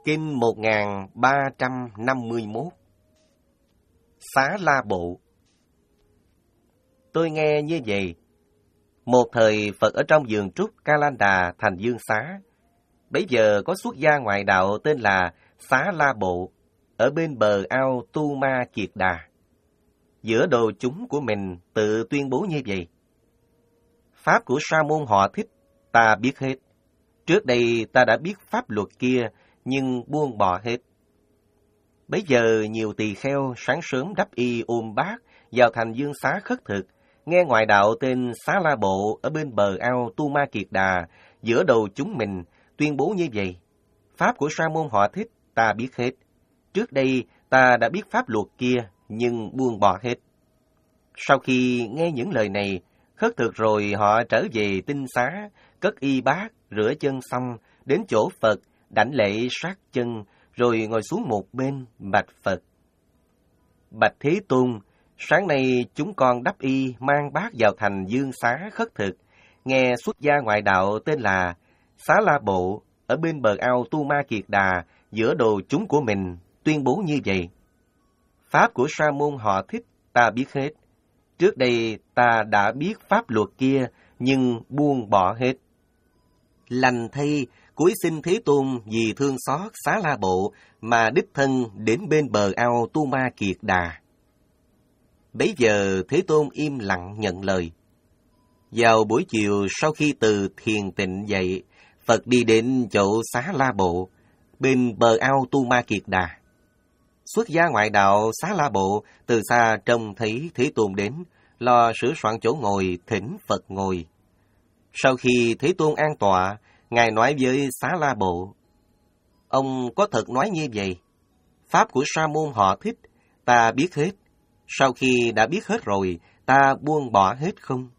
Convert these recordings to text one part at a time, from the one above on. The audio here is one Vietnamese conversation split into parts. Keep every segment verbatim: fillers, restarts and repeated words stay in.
Kinh một nghìn ba trăm năm mươi mốt. Xá La Bộ. Tôi nghe như vậy. Một thời Phật ở trong vườn trúc Ca Lan Đà thành Dương Xá. Bấy giờ có xuất gia ngoại đạo tên là Xá La Bộ, ở bên bờ ao Tu Ma Kiệt Đà. Giữa đồ chúng của mình tự tuyên bố như vậy: Pháp của sa môn họ Thích ta biết hết. Trước đây ta đã biết pháp luật kia, nhưng buông bỏ hết. Bấy giờ nhiều tỳ kheo sáng sớm đắp y ôm bát vào thành Dương Xá khất thực, nghe ngoại đạo tên Xá La Bộ ở bên bờ ao Tu Ma Kiệt Đà giữa đầu chúng mình tuyên bố như vậy: Pháp của sa môn họ Thích ta biết hết. Trước đây ta đã biết pháp luật kia, nhưng buông bỏ hết. Sau khi nghe những lời này, khất thực rồi họ trở về tinh xá, cất y bát, rửa chân xong, đến chỗ Phật, đảnh lễ sát chân, rồi ngồi xuống một bên, bạch Phật: Bạch Thế Tôn, sáng nay chúng con đắp y mang bát vào thành Dương Xá khất thực, nghe xuất gia ngoại đạo tên là Xá La Bộ ở bên bờ ao Tu Ma Kiệt Đà giữa đồ chúng của mình tuyên bố như vậy: Pháp của sa môn họ Thích ta biết hết. Trước đây ta đã biết pháp luật kia, nhưng buông bỏ hết. Lành thay, cúi xin Thế Tôn vì thương xót Xá La Bộ mà đích thân đến bên bờ ao Tu Ma Kiệt Đà. Bấy giờ Thế Tôn im lặng nhận lời. Vào buổi chiều sau khi từ thiền tịnh dậy, Phật đi đến chỗ Xá La Bộ, bên bờ ao Tu Ma Kiệt Đà. Xuất gia ngoại đạo Xá La Bộ từ xa trông thấy Thế Tôn đến, lo sửa soạn chỗ ngồi thỉnh Phật ngồi. Sau khi Thế Tôn an tọa, Ngài nói với Xá La Bộ: Ông có thật nói như vậy? Pháp của sa môn họ Thích ta biết hết. Sau khi đã biết hết rồi, ta buông bỏ hết không?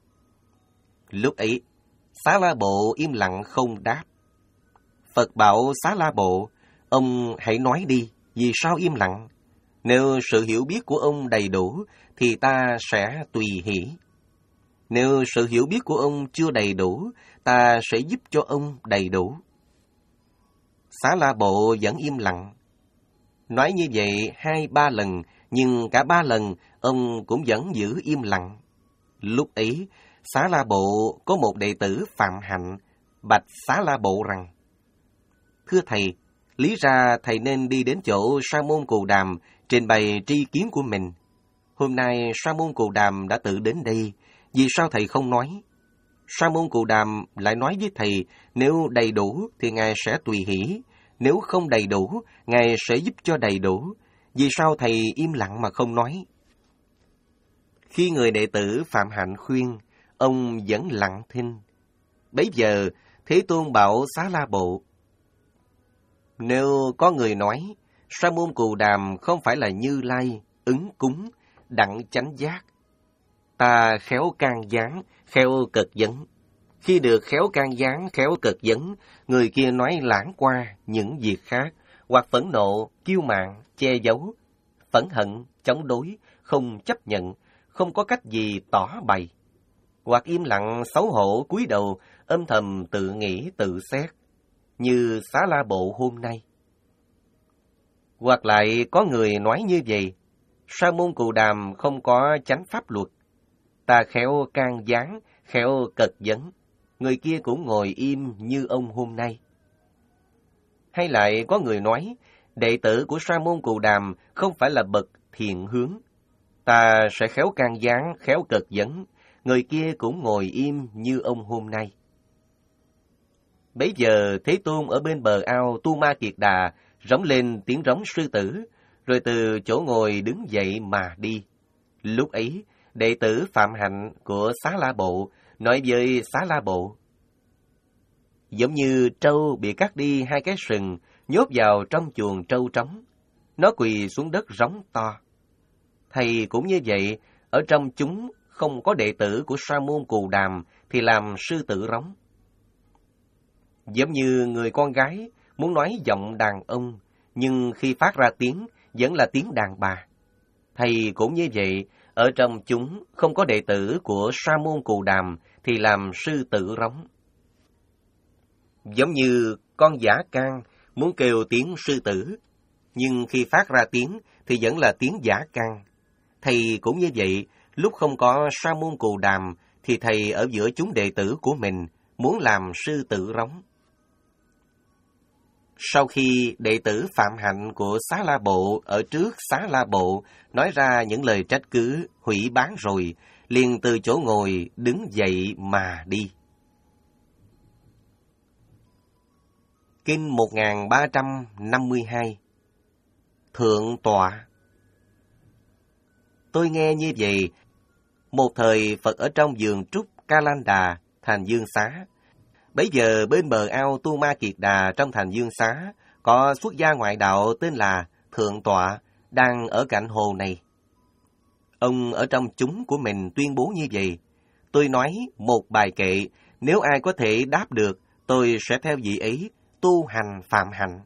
Lúc ấy, Xá La Bộ im lặng không đáp. Phật bảo Xá La Bộ: Ông hãy nói đi, vì sao im lặng? Nếu sự hiểu biết của ông đầy đủ, thì ta sẽ tùy hỷ. Nếu sự hiểu biết của ông chưa đầy đủ, ta sẽ giúp cho ông đầy đủ. Xá La Bộ vẫn im lặng. Nói như vậy hai ba lần, nhưng cả ba lần ông cũng vẫn giữ im lặng. Lúc ấy, Xá La Bộ có một đệ tử Phạm Hạnh bạch Xá La Bộ rằng: Thưa thầy, lý ra thầy nên đi đến chỗ Sa môn Cù Đàm trình bày tri kiến của mình. Hôm nay Sa môn Cù Đàm đã tự đến đây, vì sao thầy không nói? Sa môn Cù Đàm lại nói với thầy, nếu đầy đủ thì Ngài sẽ tùy hỷ, nếu không đầy đủ, Ngài sẽ giúp cho đầy đủ. Vì sao thầy im lặng mà không nói? Khi người đệ tử Phạm Hạnh khuyên, ông vẫn lặng thinh. Bấy giờ Thế Tôn bảo Xá La Bộ: Nếu có người nói Sa môn Cù Đàm không phải là Như Lai, ứng cúng, đặng chánh giác, ta khéo can gián, khéo cực vấn. Khi được khéo can gián, khéo cực vấn, người kia nói lãng qua những việc khác, hoặc phẫn nộ, kiêu mạn, che giấu, phẫn hận, chống đối, không chấp nhận, không có cách gì tỏ bày, hoặc im lặng xấu hổ cúi đầu, âm thầm tự nghĩ tự xét, như Xá La Bộ hôm nay. Hoặc lại có người nói như vậy: Sa môn Cù Đàm không có chánh pháp luật, ta khéo can gián, khéo cật vấn, người kia cũng ngồi im như ông hôm nay. Hay lại có người nói: đệ tử của Sa môn Cù Đàm không phải là bậc thiện hướng, ta sẽ khéo can gián, khéo cật vấn, người kia cũng ngồi im như ông hôm nay. Bấy giờ Thế Tôn ở bên bờ ao Tu Ma Kiệt Đà rống lên tiếng rống sư tử, rồi từ chỗ ngồi đứng dậy mà đi. Lúc ấy, đệ tử Phạm Hạnh của Xá La Bộ nói với Xá La Bộ: Giống như trâu bị cắt đi hai cái sừng, nhốt vào trong chuồng trâu trống, nó quỳ xuống đất rống to. Thầy cũng như vậy, ở trong chúng không có đệ tử của Sa môn Cù Đàm thì làm sư tử rống. Giống như người con gái muốn nói giọng đàn ông, nhưng khi phát ra tiếng vẫn là tiếng đàn bà. Thầy cũng như vậy, ở trong chúng không có đệ tử của Sa môn Cù Đàm thì làm sư tử rống. Giống như con dã can muốn kêu tiếng sư tử, nhưng khi phát ra tiếng thì vẫn là tiếng giả căn. Thầy cũng như vậy, lúc không có Sa môn Cù Đàm thì thầy ở giữa chúng đệ tử của mình muốn làm sư tử rống. Sau khi đệ tử Phạm Hạnh của Xá La Bộ ở trước Xá La Bộ nói ra những lời trách cứ, hủy bán rồi, liền từ chỗ ngồi đứng dậy mà đi. Kinh một nghìn ba trăm năm mươi hai. Thượng tọa. Tôi nghe như vậy, một thời Phật ở trong vườn trúc Ca Lan Đà, thành Dương Xá. Bấy giờ bên bờ ao Tu Ma Kiệt Đà trong thành Dương Xá, có xuất gia ngoại đạo tên là Thượng Tọa, đang ở cạnh hồ này. Ông ở trong chúng của mình tuyên bố như vậy. Tôi nói một bài kệ, nếu ai có thể đáp được, tôi sẽ theo vị ấy, tu hành phạm hạnh.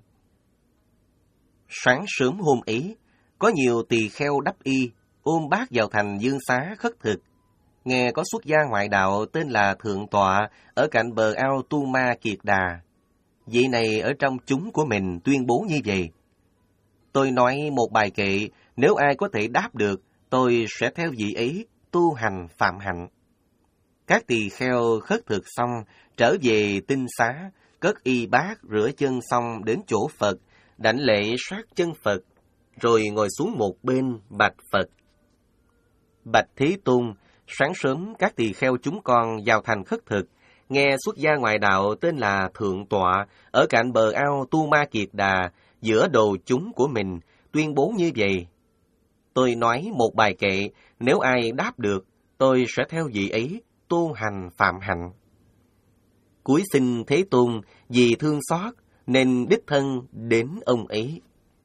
Sáng sớm hôm ấy, có nhiều tỳ kheo đắp y, ôm bát vào thành Dương Xá khất thực. Nghe có xuất gia ngoại đạo tên là Thượng Tọa ở cạnh bờ ao Tu Ma Kiệt Đà. Vị này ở trong chúng của mình tuyên bố như vậy. Tôi nói một bài kệ, nếu ai có thể đáp được, tôi sẽ theo vị ấy, tu hành phạm hạnh. Các tỳ kheo khất thực xong, trở về tinh xá, cất y bát rửa chân xong đến chỗ Phật, đảnh lễ sát chân Phật, rồi ngồi xuống một bên bạch Phật. Bạch Thế Tôn, sáng sớm các tỳ kheo chúng con vào thành khất thực, nghe xuất gia ngoại đạo tên là Thượng Tọa ở cạnh bờ ao Tu Ma Kiệt Đà giữa đồ chúng của mình tuyên bố như vậy. Tôi nói một bài kệ, nếu ai đáp được, tôi sẽ theo vị ấy, tu hành phạm hạnh. Cúi xin Thế Tôn vì thương xót nên đích thân đến ông ấy.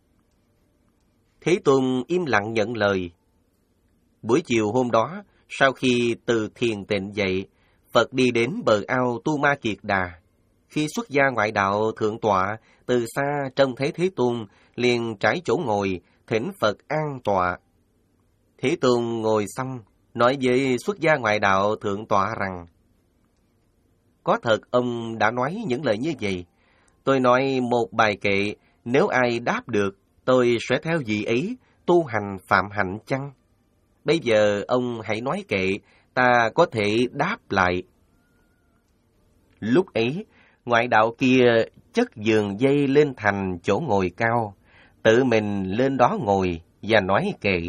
Thế Tôn im lặng nhận lời. Buổi chiều hôm đó, sau khi từ thiền tịnh dậy, Phật đi đến bờ ao Tu Ma Kiệt Đà. Khi xuất gia ngoại đạo Thượng Tọa, từ xa trông thấy Thế Tôn, liền trải chỗ ngồi, thỉnh Phật an tọa. Thế Tôn ngồi xong, nói với xuất gia ngoại đạo Thượng Tọa rằng, có thật ông đã nói những lời như vậy. Tôi nói một bài kệ, nếu ai đáp được, tôi sẽ theo vị ấy, tu hành phạm hạnh chăng? Bây giờ ông hãy nói kệ, ta có thể đáp lại. Lúc ấy, ngoại đạo kia chất giường dây lên thành chỗ ngồi cao, tự mình lên đó ngồi và nói kệ.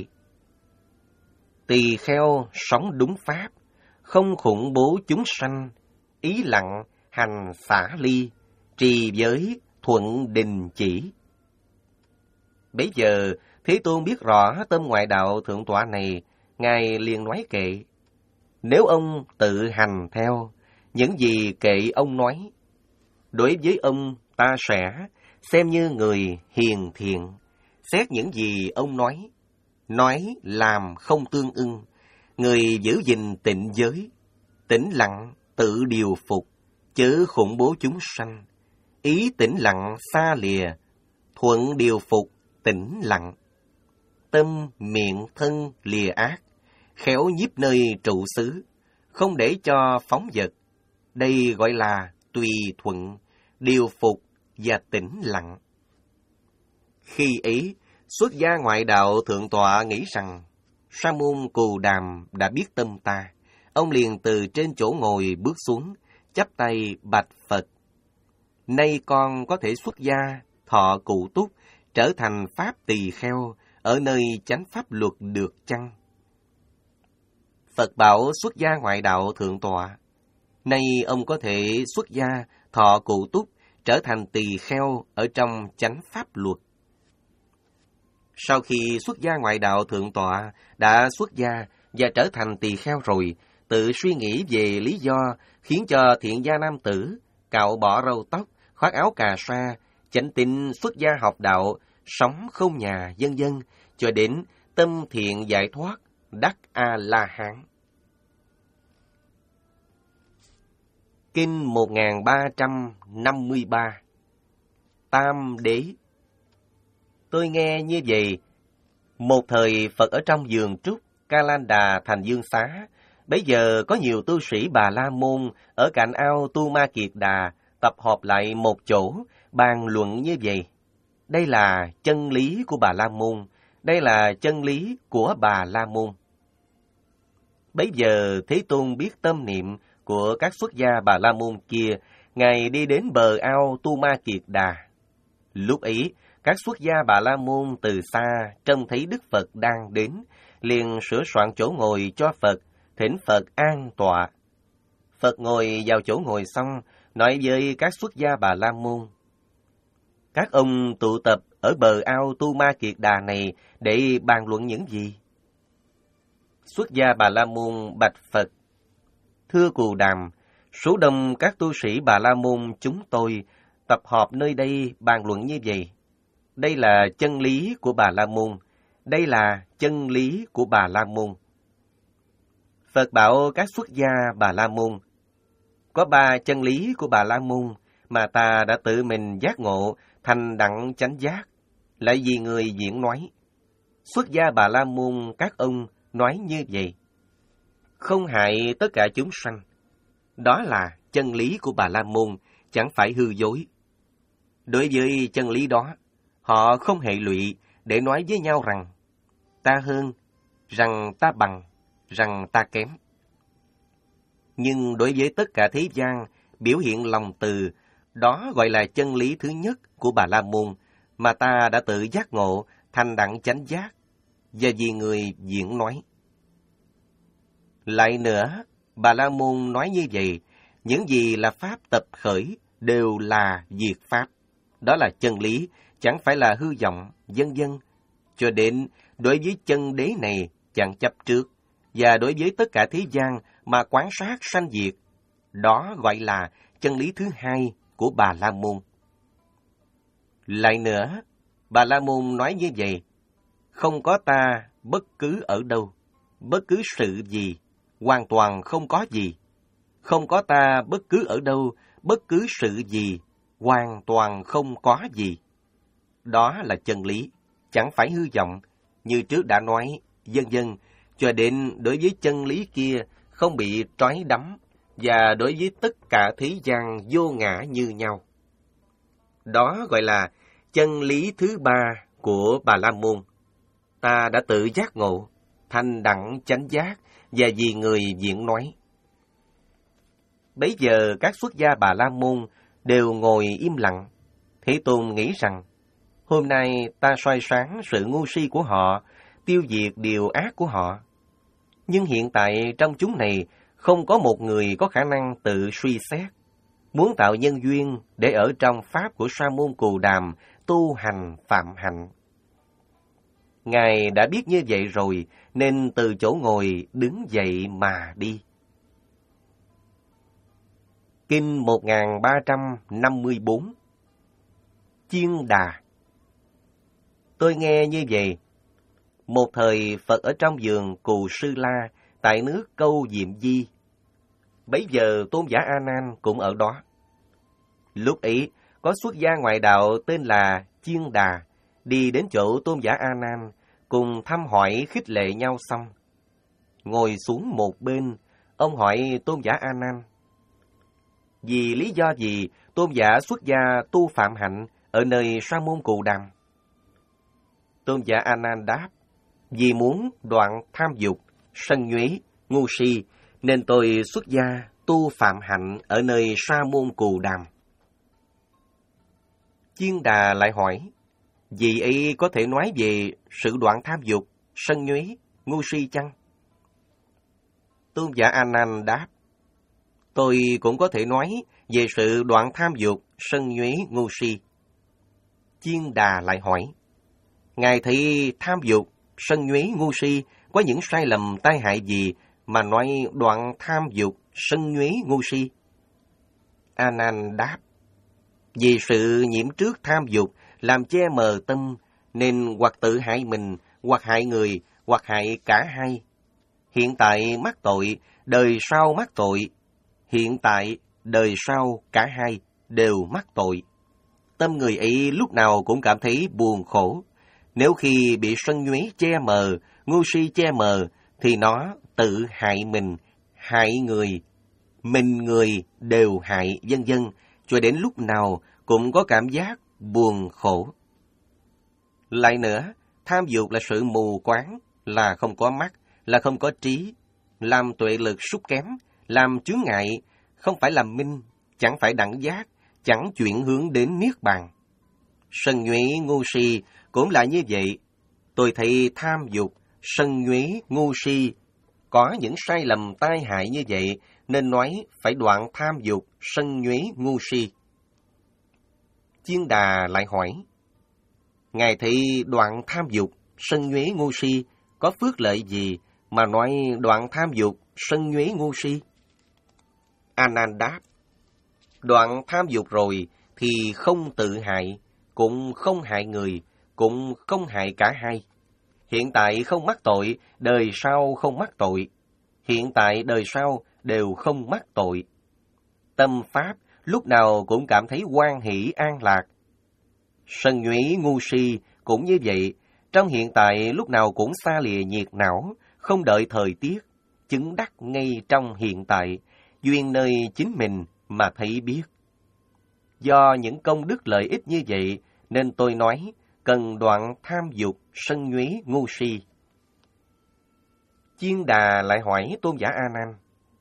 Tỳ kheo sống đúng pháp, không khủng bố chúng sanh, ý lặng, hành xả ly, trì giới, thuận đình chỉ. Bấy giờ, Thế Tôn biết rõ tâm ngoại đạo Thượng Tọa này, Ngài liền nói kệ. Nếu ông tự hành theo những gì kệ ông nói, đối với ông ta sẽ xem như người hiền thiện, xét những gì ông nói, nói làm không tương ưng, người giữ gìn tịnh giới, tĩnh lặng tự điều phục, chớ khủng bố chúng sanh, ý tĩnh lặng xa lìa, thuận điều phục tĩnh lặng, tâm miệng thân lìa ác, khéo nhiếp nơi trụ xứ, không để cho phóng dật. Đây gọi là tùy thuận, điều phục và tĩnh lặng. Khi ấy, xuất gia ngoại đạo Thượng Tọa nghĩ rằng, Sa môn Cù Đàm đã biết tâm ta. Ông liền từ trên chỗ ngồi bước xuống, chắp tay bạch Phật. Nay con có thể xuất gia, thọ cụ túc, trở thành pháp tỳ kheo, ở nơi chánh pháp luật được chăng? Phật bảo xuất gia ngoại đạo Thượng Tọa. Nay ông có thể xuất gia, thọ cụ túc, trở thành tỳ kheo ở trong chánh pháp luật. Sau khi xuất gia ngoại đạo Thượng Tọa đã xuất gia và trở thành tỳ kheo rồi, tự suy nghĩ về lý do khiến cho thiện gia nam tử cạo bỏ râu tóc, khoác áo cà sa, chánh tín xuất gia học đạo, sống không nhà, vân vân, cho đến tâm thiện giải thoát, đắc A-la-hán. Kinh một nghìn ba trăm năm mươi ba. Tam Đế. Tôi nghe như vậy, một thời Phật ở trong vườn trúc Ca Lan Đà thành Dương Xá, bấy giờ có nhiều tu sĩ Bà La Môn ở cạnh ao Tu Ma Kiệt Đà tập hợp lại một chỗ, bàn luận như vậy. Đây là chân lý của Bà La Môn, đây là chân lý của Bà La Môn. Bấy giờ Thế Tôn biết tâm niệm của các xuất gia Bà La Môn kia, Ngài đi đến bờ ao Tu Ma Kiệt Đà. Lúc ấy, các xuất gia Bà La Môn từ xa trông thấy Đức Phật đang đến, liền sửa soạn chỗ ngồi cho Phật, thỉnh Phật an tọa. Phật ngồi vào chỗ ngồi xong, nói với các xuất gia Bà La Môn: các ông tụ tập ở bờ ao Tu Ma Kiệt Đà này để bàn luận những gì? Xuất gia Bà La Môn bạch Phật: thưa Cù Đàm, số đông các tu sĩ Bà La Môn chúng tôi tập họp nơi đây bàn luận như vậy. Đây là chân lý của Bà La Môn, đây là chân lý của Bà La Môn. Phật bảo các xuất gia Bà La Môn: có ba chân lý của Bà La Môn mà ta đã tự mình giác ngộ thành đẳng chánh giác, lại vì người diễn nói. Xuất gia Bà La Môn các ông nói như vậy: không hại tất cả chúng sanh. Đó là chân lý của Bà La Môn, chẳng phải hư dối. Đối với chân lý đó, họ không hệ lụy để nói với nhau rằng ta hơn, rằng ta bằng, rằng ta kém. Nhưng đối với tất cả thế gian biểu hiện lòng từ, đó gọi là chân lý thứ nhất của Bà La Môn mà ta đã tự giác ngộ thành đẳng chánh giác, và vì người diễn nói. Lại nữa, Bà La Môn nói như vậy: những gì là pháp tập khởi đều là diệt pháp. Đó là chân lý, chẳng phải là hư vọng, vân vân. Cho đến đối với chân đế này chẳng chấp trước, và đối với tất cả thế gian mà quán sát sanh diệt, đó gọi là chân lý thứ hai của Bà La Môn. Lại nữa, Bà La Môn nói như vậy: không có ta bất cứ ở đâu, bất cứ sự gì, hoàn toàn không có gì. Không có ta bất cứ ở đâu, bất cứ sự gì, hoàn toàn không có gì. Đó là chân lý, chẳng phải hư vọng, như trước đã nói, vân vân, cho đến đối với chân lý kia không bị trói đắm, và đối với tất cả thế gian vô ngã như nhau. Đó gọi là chân lý thứ ba của Bà La Môn. Ta đã tự giác ngộ, thành đẳng chánh giác, và vì người diễn nói. Bấy giờ các xuất gia Bà La Môn đều ngồi im lặng. Thế Tôn nghĩ rằng, hôm nay ta soi sáng sự ngu si của họ, tiêu diệt điều ác của họ. Nhưng hiện tại trong chúng này không có một người có khả năng tự suy xét, muốn tạo nhân duyên để ở trong pháp của Sa môn Cù Đàm tu hành phạm hạnh. Ngài đã biết như vậy rồi, nên từ chỗ ngồi đứng dậy mà đi. Kinh một nghìn ba trăm năm mươi bốn. Chiên Đà. Tôi nghe như vậy. Một thời Phật ở trong vườn Cù Sư La, tại nước Câu Diệm Di. Bấy giờ Tôn giả A Nan cũng ở đó. Lúc ấy, có xuất gia ngoại đạo tên là Chiên Đà, đi đến chỗ Tôn giả A Nan, cùng thăm hỏi khích lệ nhau xong. Ngồi xuống một bên, ông hỏi Tôn giả A Nan: vì lý do gì Tôn giả xuất gia tu phạm hạnh ở nơi Sa môn Cù Đàm? Tôn giả A Nan đáp: vì muốn đoạn tham dục, sân nhuế, ngu si, nên tôi xuất gia tu phạm hạnh ở nơi Sa môn Cù Đàm. Chiên Đà lại hỏi: vị ấy có thể nói về sự đoạn tham dục, sân nhuế, ngu si chăng? Tôn giả A Nan đáp: tôi cũng có thể nói về sự đoạn tham dục, sân nhuế, ngu si. Chiên Đà lại hỏi: ngài thấy tham dục, sân nhuế, ngu si có những sai lầm tai hại gì mà nói đoạn tham dục, sân nhuế, ngu si? A Nan đáp: vì sự nhiễm trước tham dục làm che mờ tâm, nên hoặc tự hại mình, hoặc hại người, hoặc hại cả hai. Hiện tại mắc tội, đời sau mắc tội. Hiện tại, đời sau cả hai đều mắc tội. Tâm người ấy lúc nào cũng cảm thấy buồn khổ. Nếu khi bị sân nhuế che mờ, ngu si che mờ, thì nó tự hại mình, hại người, mình người đều hại, vân vân, cho đến lúc nào cũng có cảm giác buồn khổ. Lại nữa, tham dục là sự mù quáng, là không có mắt, là không có trí, làm tuệ lực sút kém, làm chướng ngại, không phải làm minh, chẳng phải đẳng giác, chẳng chuyển hướng đến niết bàn. Sân nhuế ngu si cũng là như vậy. Tôi thấy tham dục, sân nhuế ngu si có những sai lầm tai hại như vậy, nên nói phải đoạn tham dục, sân nhuế ngu si. Chiên Đà lại hỏi, Ngài thấy đoạn tham dục, sân nhuế ngu si có phước lợi gì mà nói đoạn tham dục, sân nhuế ngu si? A Nan đáp, đoạn tham dục rồi thì không tự hại, cũng không hại người, cũng không hại cả hai. Hiện tại không mắc tội, đời sau không mắc tội. Hiện tại đời sau đều không mắc tội. Tâm Pháp lúc nào cũng cảm thấy hoan hỷ an lạc. Sân nhuế ngu si cũng như vậy, trong hiện tại lúc nào cũng xa lìa nhiệt não, không đợi thời tiết, chứng đắc ngay trong hiện tại, duyên nơi chính mình mà thấy biết. Do những công đức lợi ích như vậy, nên tôi nói, cần đoạn tham dục, sân nhuế ngu si. Chiên Đà lại hỏi Tôn giả A Nan,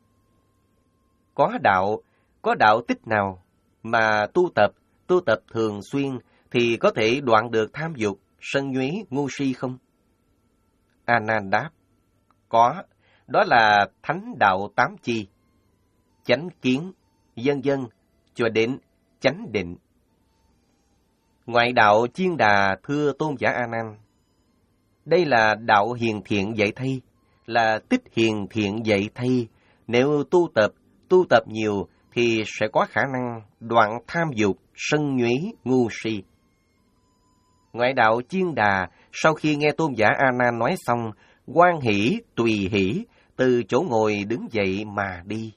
có đạo, có đạo tích nào mà tu tập, tu tập thường xuyên thì có thể đoạn được tham dục, sân nhuế ngu si không? A Nan đáp, có, đó là thánh đạo tám chi, chánh kiến, vân vân, cho đến chánh định. Ngoại đạo Chiên Đà thưa Tôn giả A Nan, đây là đạo hiền thiện dạy thay, là tích hiền thiện dạy thay. Nếu tu tập, tu tập nhiều thì sẽ có khả năng đoạn tham dục, sân nhuế ngu si. Ngoại đạo Chiên Đà sau khi nghe Tôn giả A Nan nói xong, hoan hỷ tùy hỷ, từ chỗ ngồi đứng dậy mà đi.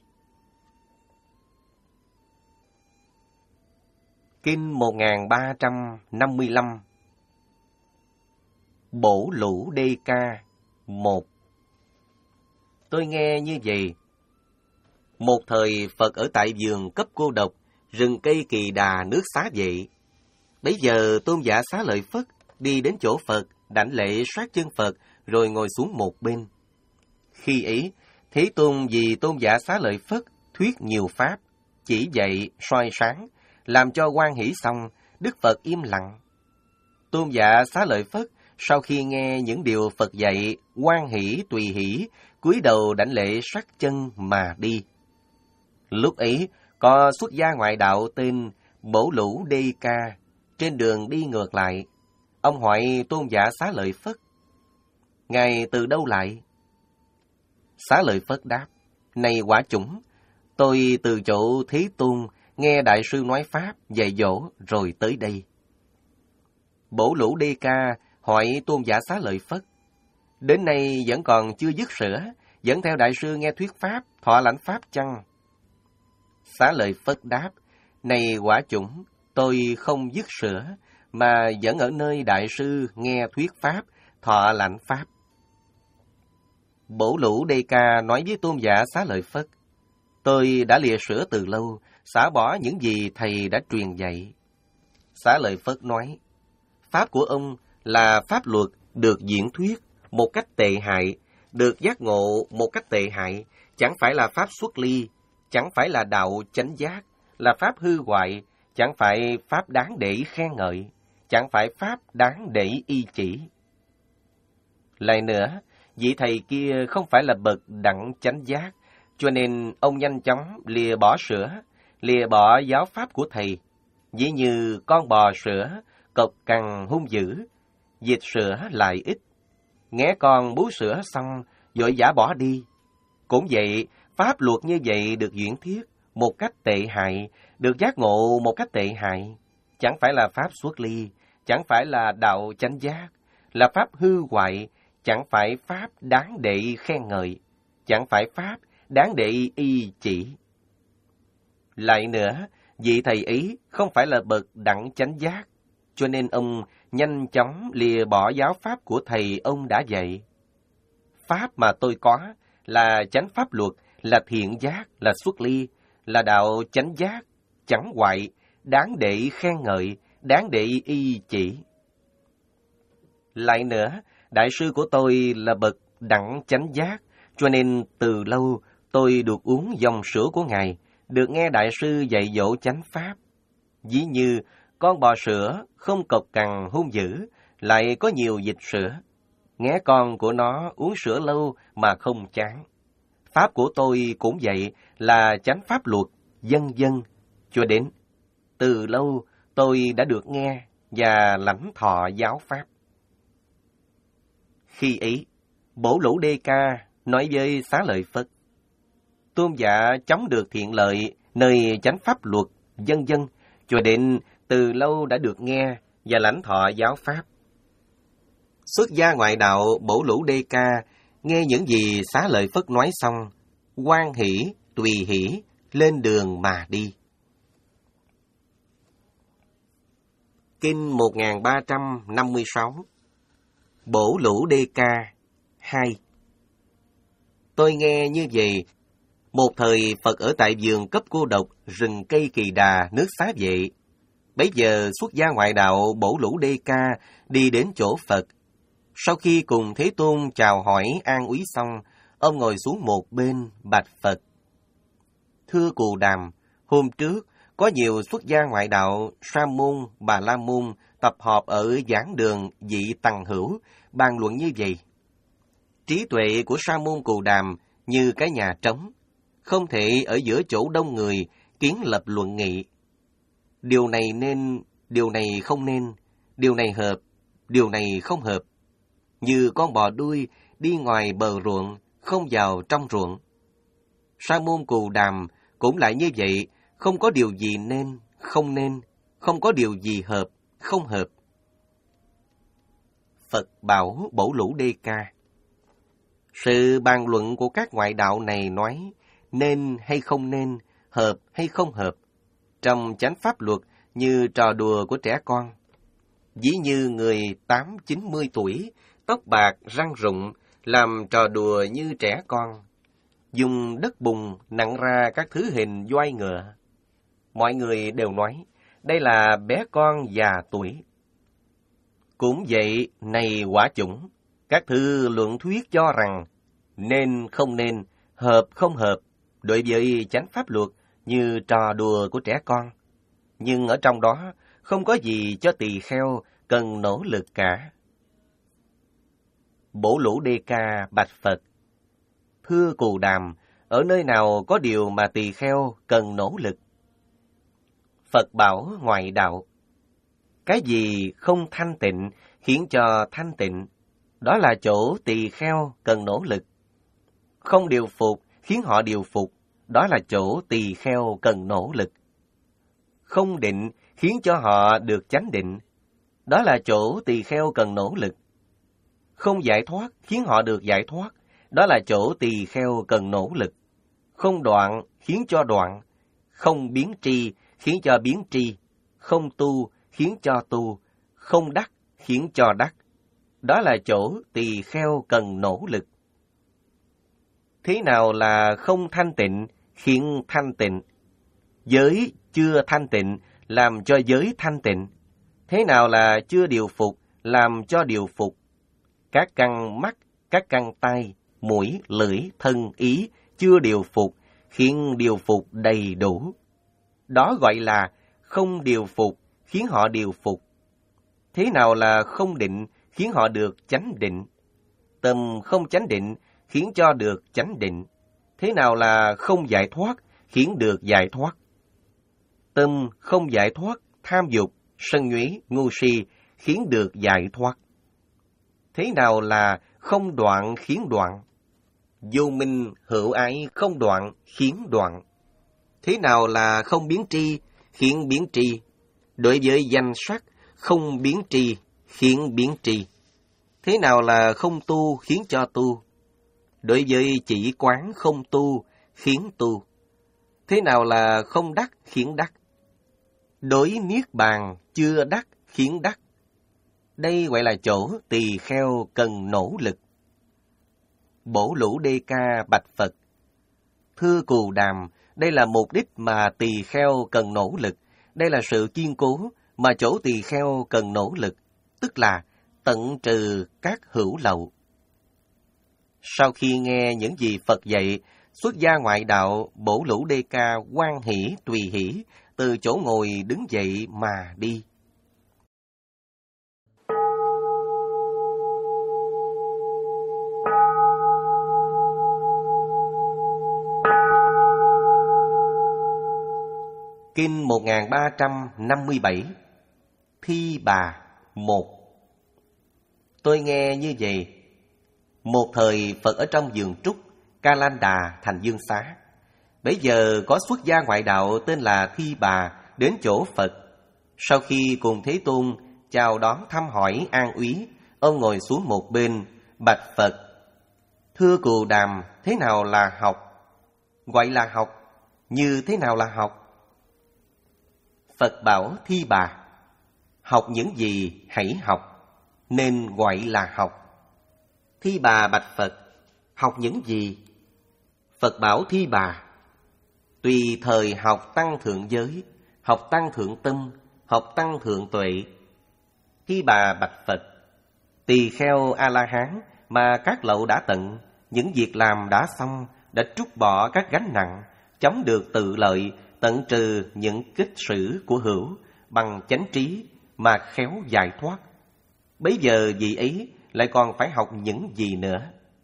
Kinh một nghìn ba trăm năm mươi lăm. Bổ Lũ Đê Ca một. Tôi nghe như vậy. Một thời Phật ở tại vườn cấp cô độc, rừng cây Kỳ Đà nước Xá Vệ. Bấy giờ Tôn giả Xá Lợi Phất đi đến chỗ Phật, đảnh lễ sát chân Phật, rồi ngồi xuống một bên. Khi ấy, Thế Tôn vì Tôn giả Xá Lợi Phất thuyết nhiều pháp, chỉ dạy soi sáng, làm cho hoan hỷ xong, Đức Phật im lặng. Tôn giả Xá Lợi Phất sau khi nghe những điều Phật dạy, hoan hỷ tùy hỷ, cúi đầu đảnh lễ sát chân mà đi. Lúc ấy, có xuất gia ngoại đạo tên Bổ Lũ Đê Ca, trên đường đi ngược lại. Ông hỏi Tôn giả Xá Lợi Phất, Ngài từ đâu lại? Xá Lợi Phất đáp, này quả chủng, tôi từ chỗ Thế Tôn nghe Đại sư nói Pháp, dạy dỗ rồi tới đây. Bổ Lũ Đê Ca hỏi Tôn giả Xá Lợi Phất, đến nay vẫn còn chưa dứt sữa, vẫn theo Đại sư nghe thuyết Pháp, thọ lãnh Pháp chăng? Xá Lợi Phất đáp, này quả chủng, tôi không dứt sữa, mà vẫn ở nơi Đại sư nghe thuyết Pháp, thọ lãnh Pháp. Bổ Lũ Đê Ca nói với Tôn giả Xá Lợi Phất, tôi đã lìa sữa từ lâu, xả bỏ những gì thầy đã truyền dạy. Xá Lợi Phất nói, Pháp của ông là pháp luật được diễn thuyết một cách tệ hại, được giác ngộ một cách tệ hại, chẳng phải là pháp xuất ly, chẳng phải là đạo chánh giác, là pháp hư hoại, chẳng phải pháp đáng để khen ngợi, chẳng phải pháp đáng để y chỉ. Lại nữa, vị thầy kia không phải là bậc đẳng chánh giác, cho nên ông nhanh chóng lìa bỏ sữa, lìa bỏ giáo pháp của thầy. Ví như con bò sữa, cộc cằn hung dữ, dịch sữa lại ít. Nghe con bú sữa xong, vội vã bỏ đi. Cũng vậy, pháp luật như vậy được diễn thuyết một cách tệ hại, được giác ngộ một cách tệ hại. Chẳng phải là pháp xuất ly, chẳng phải là đạo chánh giác, là pháp hư hoại, chẳng phải pháp đáng để khen ngợi, chẳng phải pháp đáng để y chỉ. Lại nữa, vị thầy ấy không phải là bậc đẳng chánh giác, cho nên ông nhanh chóng lìa bỏ giáo pháp của thầy ông đã dạy. Pháp mà tôi có là chánh pháp luật, là thiện giác, là xuất ly, là đạo chánh giác, chẳng hoại, đáng để khen ngợi, đáng để y chỉ. Lại nữa, đại sư của tôi là bậc đẳng chánh giác, cho nên từ lâu tôi được uống dòng sữa của Ngài, được nghe đại sư dạy dỗ chánh pháp. Ví như con bò sữa không cộc cằn hung dữ, lại có nhiều dịch sữa. Nghe con của nó uống sữa lâu mà không chán. Pháp của tôi cũng vậy, là chánh pháp luật, dân dân, cho đến từ lâu tôi đã được nghe và lãnh thọ giáo pháp. Khi ấy, Bổ Lũ Đê Ca nói với Xá Lợi Phất: tôn giả chống được thiện lợi nơi chánh pháp luật, dân dân, cho đến từ lâu đã được nghe và lãnh thọ giáo pháp. Xuất gia ngoại đạo Bổ Lũ Đê Ca nghe những gì Xá Lợi Phất nói xong, hoan hỷ, tùy hỷ, lên đường mà đi. Kinh một nghìn ba trăm năm mươi sáu. Bổ Lũ Đê Ca hai. Tôi nghe như vậy, một thời Phật ở tại vườn cấp cô độc, rừng cây Kỳ Đà, nước Xá Vệ. Bấy giờ xuất gia ngoại đạo Bổ Lũ Đê Ca đi đến chỗ Phật. Sau khi cùng Thế Tôn chào hỏi an úy xong, ông ngồi xuống một bên bạch Phật: thưa Cù Đàm, hôm trước có nhiều xuất gia ngoại đạo Sa môn, Bà La môn tập họp ở giảng đường Vị Tằng Hữu, bàn luận như vậy: trí tuệ của Sa môn Cù Đàm như cái nhà trống, không thể ở giữa chỗ đông người kiến lập luận nghị. Điều này nên, điều này không nên, điều này hợp, điều này không hợp. Như con bò đuôi đi ngoài bờ ruộng, không vào trong ruộng. Sa môn Cù Đàm cũng lại như vậy, không có điều gì nên, không nên, không có điều gì hợp, không hợp. Phật bảo Bổ Lũ Đê Ca: sự bàn luận của các ngoại đạo này nói nên hay không nên, hợp hay không hợp, trong chánh pháp luật như trò đùa của trẻ con. Ví như người tám chín mươi tuổi, tóc bạc răng rụng, làm trò đùa như trẻ con, dùng đất bùn nặn ra các thứ hình voi ngựa. Mọi người đều nói đây là bé con già tuổi. Cũng vậy, này quả chủng, các thư luận thuyết cho rằng nên không nên, hợp không hợp, đối với chánh pháp luật như trò đùa của trẻ con. Nhưng ở trong đó không có gì cho tỳ kheo cần nỗ lực cả. Bổ Lũ Đê Ca bạch Phật: thưa Cù Đàm, ở nơi nào có điều mà tỳ kheo cần nỗ lực? Phật bảo ngoại đạo: cái gì không thanh tịnh khiến cho thanh tịnh, đó là chỗ tỳ kheo cần nỗ lực. Không điều phục khiến họ điều phục, đó là chỗ tỳ kheo cần nỗ lực. Không định khiến cho họ được chánh định, đó là chỗ tỳ kheo cần nỗ lực. Không giải thoát khiến họ được giải thoát, đó là chỗ tỳ kheo cần nỗ lực. Không đoạn khiến cho đoạn, không biến tri khiến cho biến tri, không tu khiến cho tu, không đắc khiến cho đắc, đó là chỗ tỳ kheo cần nỗ lực. Thế nào là không thanh tịnh khiến thanh tịnh? Giới chưa thanh tịnh làm cho giới thanh tịnh. Thế nào là chưa điều phục làm cho điều phục? Các căn mắt, các căn tai, mũi, lưỡi, thân, ý chưa điều phục khiến điều phục đầy đủ. Đó gọi là không điều phục khiến họ điều phục. Thế nào là không định khiến họ được chánh định? Tâm không chánh định khiến cho được chánh định. Thế nào là không giải thoát khiến được giải thoát? Tâm không giải thoát, tham dục, sân nhuế, ngu si khiến được giải thoát. Thế nào là không đoạn khiến đoạn? Vô minh hữu ái không đoạn khiến đoạn. Thế nào là không biến tri khiến biến tri? Đối với danh sắc không biến tri khiến biến tri. Thế nào là không tu khiến cho tu? Đối với chỉ quán không tu khiến tu. Thế nào là không đắc khiến đắc? Đối niết bàn chưa đắc khiến đắc. Đây gọi là chỗ tỳ kheo cần nỗ lực. Bổ Lũ Đê Ca bạch Phật: thưa Cù Đàm, đây là mục đích mà tỳ kheo cần nỗ lực, Đây là sự kiên cố mà chỗ tỳ kheo cần nỗ lực, tức là tận trừ các hữu lậu. Sau khi nghe những gì Phật dạy, xuất gia ngoại đạo bổ lũ đê ca hoan hỷ tùy hỷ, từ chỗ ngồi đứng dậy mà đi. Kinh một nghìn ba trăm năm mươi bảy. Thi Bà một. Tôi nghe như vậy. Một thời Phật ở trong vườn trúc Ca Lan Đà thành Dương Xá. Bấy giờ có xuất gia ngoại đạo tên là Thi Bà đến chỗ Phật. Sau khi cùng Thế Tôn chào đón thăm hỏi an úy, ông ngồi xuống một bên, bạch Phật: Thưa Cù Đàm, thế nào là học? Gọi là học, như thế nào là học? Phật bảo Thi Bà: Học những gì hãy học, nên gọi là học. Thi Bà bạch Phật: Học những gì? Phật bảo Thi Bà: Tùy thời học tăng thượng giới, học tăng thượng tâm, học tăng thượng tuệ. Thi Bà bạch Phật: Tỳ kheo A-la-hán mà các lậu đã tận, những việc làm đã xong, đã trút bỏ các gánh nặng, chống được tự lợi, tận trừ những kích sử của hữu bằng chánh trí mà khéo giải thoát. Bấy giờ vị ấy lại còn phải học những gì nữa?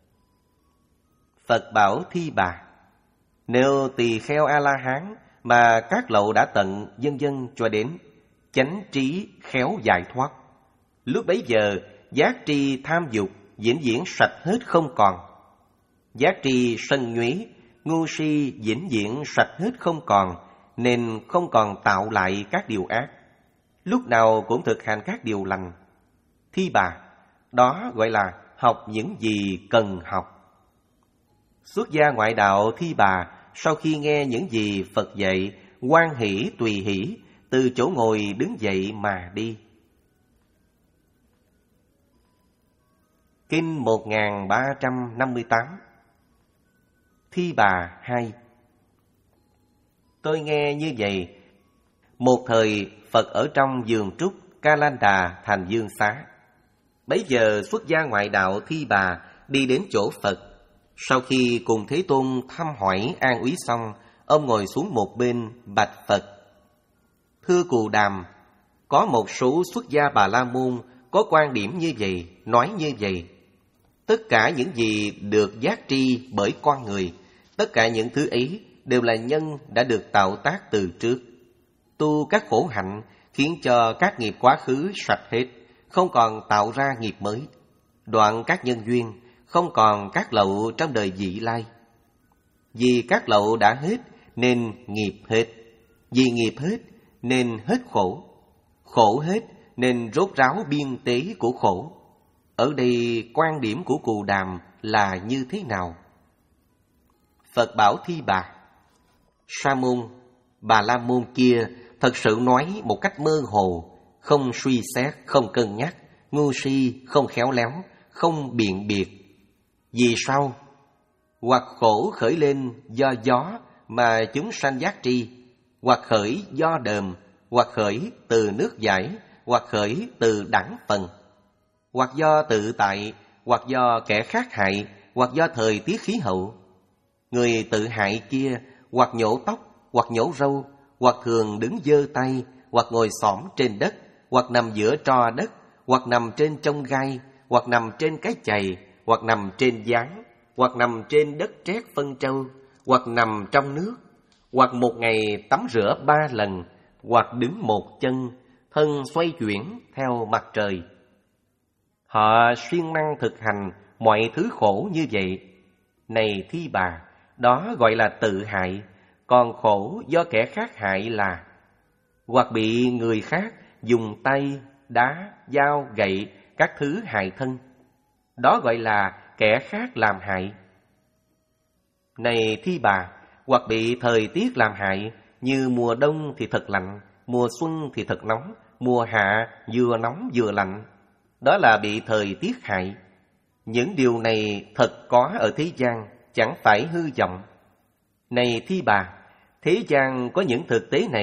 Phật bảo Thi Bà: Nếu tỳ kheo A-la-hán mà các lậu đã tận, vân vân cho đến chánh trí khéo giải thoát, lúc bấy giờ giác tri tham dục vĩnh viễn sạch hết không còn. Giác tri sân nhuế, ngu si vĩnh viễn sạch hết không còn, nên không còn tạo lại các điều ác, lúc nào cũng thực hành các điều lành. Thi Bà, đó gọi là học những gì cần học. Xuất gia ngoại đạo Thi Bà sau khi nghe những gì Phật dạy, hoan hỷ tùy hỷ, từ chỗ ngồi đứng dậy mà đi. Kinh một nghìn ba trăm năm mươi tám. Thi Bà hai. Tôi nghe như vậy. Một thời Phật ở trong vườn trúc Ca Lan Đà thành Dương Xá. Bấy giờ xuất gia ngoại đạo Thi Bà đi đến chỗ Phật. Sau khi cùng Thế Tôn thăm hỏi an úy xong, ông ngồi xuống một bên bạch Phật: Thưa Cù Đàm, có một số xuất gia Bà La Môn có quan điểm như vậy, nói như vậy. Tất cả những gì được giác tri bởi con người, tất cả những thứ ấy đều là nhân đã được tạo tác từ trước. Tu các khổ hạnh khiến cho các nghiệp quá khứ sạch hết, không còn tạo ra nghiệp mới. Đoạn các nhân duyên, không còn các lậu trong đời vị lai. Vì các lậu đã hết nên nghiệp hết. Vì nghiệp hết nên hết khổ. Khổ hết nên rốt ráo biên tế của khổ. Ở đây quan điểm của Cù Đàm là như thế nào? Phật bảo Thi Bà: Sa môn, Bà La Môn kia thật sự nói một cách mơ hồ, không suy xét, không cân nhắc, ngu si, không khéo léo, không biện biệt. Vì sao? Hoặc khổ khởi lên do gió mà chúng sanh giác tri, hoặc khởi do đờm, hoặc khởi từ nước giải, hoặc khởi từ đẳng phần, hoặc do tự tại, hoặc do kẻ khác hại, hoặc do thời tiết khí hậu. Người tự hại kia hoặc nhổ tóc, hoặc nhổ râu, hoặc thường đứng giơ tay, hoặc ngồi xổm trên đất, hoặc nằm giữa tro đất, hoặc nằm trên chông gai, hoặc nằm trên cái chày, hoặc nằm trên gián, hoặc nằm trên đất trét phân trâu, hoặc nằm trong nước, hoặc một ngày tắm rửa ba lần, hoặc đứng một chân, thân xoay chuyển theo mặt trời. Họ siêng năng thực hành mọi thứ khổ như vậy. Này Thi Bà, đó gọi là tự hại, còn khổ do kẻ khác hại là hoặc bị người khác dùng tay, đá, dao, gậy, các thứ hại thân. Đó gọi là kẻ khác làm hại. Này Thi Bà, hoặc bị thời tiết làm hại, như mùa đông thì thật lạnh, mùa xuân thì thật nóng, mùa hạ vừa nóng vừa lạnh. Đó là bị thời tiết hại. Những điều này thật có ở thế gian, chẳng phải hư vọng. Này Thi Bà, thế gian có những thực tế này,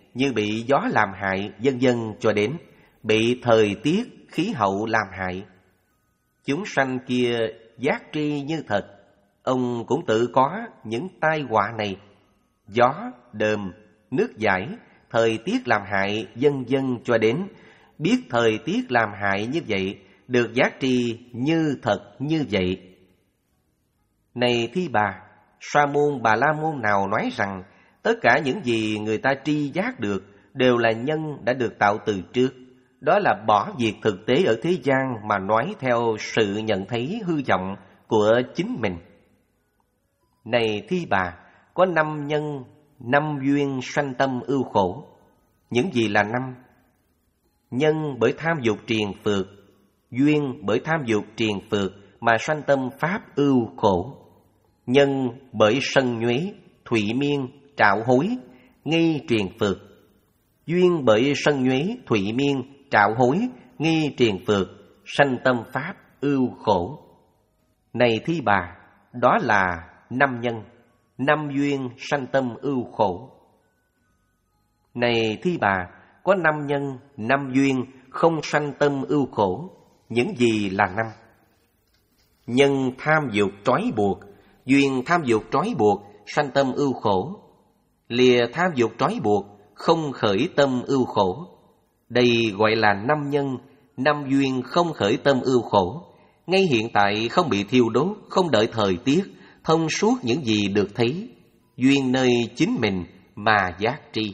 như bị gió làm hại, vân vân cho đến bị thời tiết, khí hậu làm hại. Chúng sanh kia giác tri như thật, ông cũng tự có những tai họa này. Gió, đờm, nước giải, thời tiết làm hại, vân vân cho đến biết thời tiết làm hại như vậy, được giác tri như thật như vậy. Này Thi Bà, Sa môn Bà La môn nào nói rằng tất cả những gì người ta tri giác được đều là nhân đã được tạo từ trước, đó là bỏ việc thực tế ở thế gian mà nói theo sự nhận thấy hư vọng của chính mình. Này Thi Bà, có năm nhân, năm duyên sanh tâm ưu khổ. Những gì là năm? Nhân bởi tham dục triền phược, duyên bởi tham dục triền phược mà sanh tâm pháp ưu khổ. Nhân bởi sân nhuế, thụy miên, trạo hối, nghi triền phược. Duyên bởi sân nhuế, thụy miên, trạo hối, nghi triền phược, sanh tâm pháp ưu khổ. Này Thi Bà, đó là năm nhân, năm duyên sanh tâm ưu khổ. Này Thi Bà, có năm nhân, năm duyên không sanh tâm ưu khổ. Những gì là năm? Nhân tham dục trói buộc, duyên tham dục trói buộc, sanh tâm ưu khổ. Lìa tham dục trói buộc, không khởi tâm ưu khổ. Đây gọi là năm nhân, năm duyên không khởi tâm ưu khổ. Ngay hiện tại không bị thiêu đốt, không đợi thời tiết, thông suốt những gì được thấy, duyên nơi chính mình mà giác tri.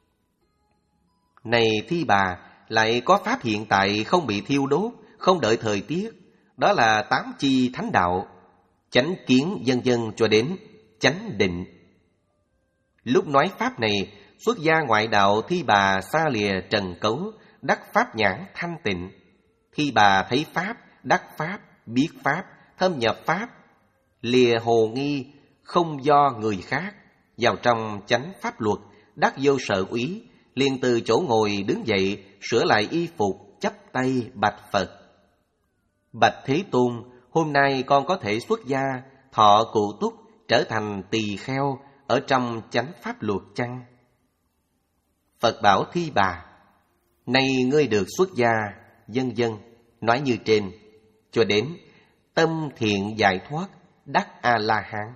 Này Thi Bà, lại có pháp hiện tại không bị thiêu đốt, không đợi thời tiết, đó là tám chi thánh đạo, chánh kiến vân vân cho đến chánh định. Lúc nói pháp này, xuất gia ngoại đạo Thi Bà xa lìa trần cấu, đắc pháp nhãn thanh tịnh. Thi Bà thấy pháp, đắc pháp, biết pháp, thâm nhập pháp, lìa hồ nghi, không do người khác, vào trong chánh pháp luật, đắc vô sợ úy, liền từ chỗ ngồi đứng dậy, sửa lại y phục, chắp tay bạch Phật. Bạch Thế Tôn, hôm nay con có thể xuất gia, thọ cụ túc, trở thành tỳ kheo ở trong chánh pháp luật chăng? Phật bảo Thi Bà, nay ngươi được xuất gia, vân vân, nói như trên, cho đến tâm thiện giải thoát, đắc A-la-hán.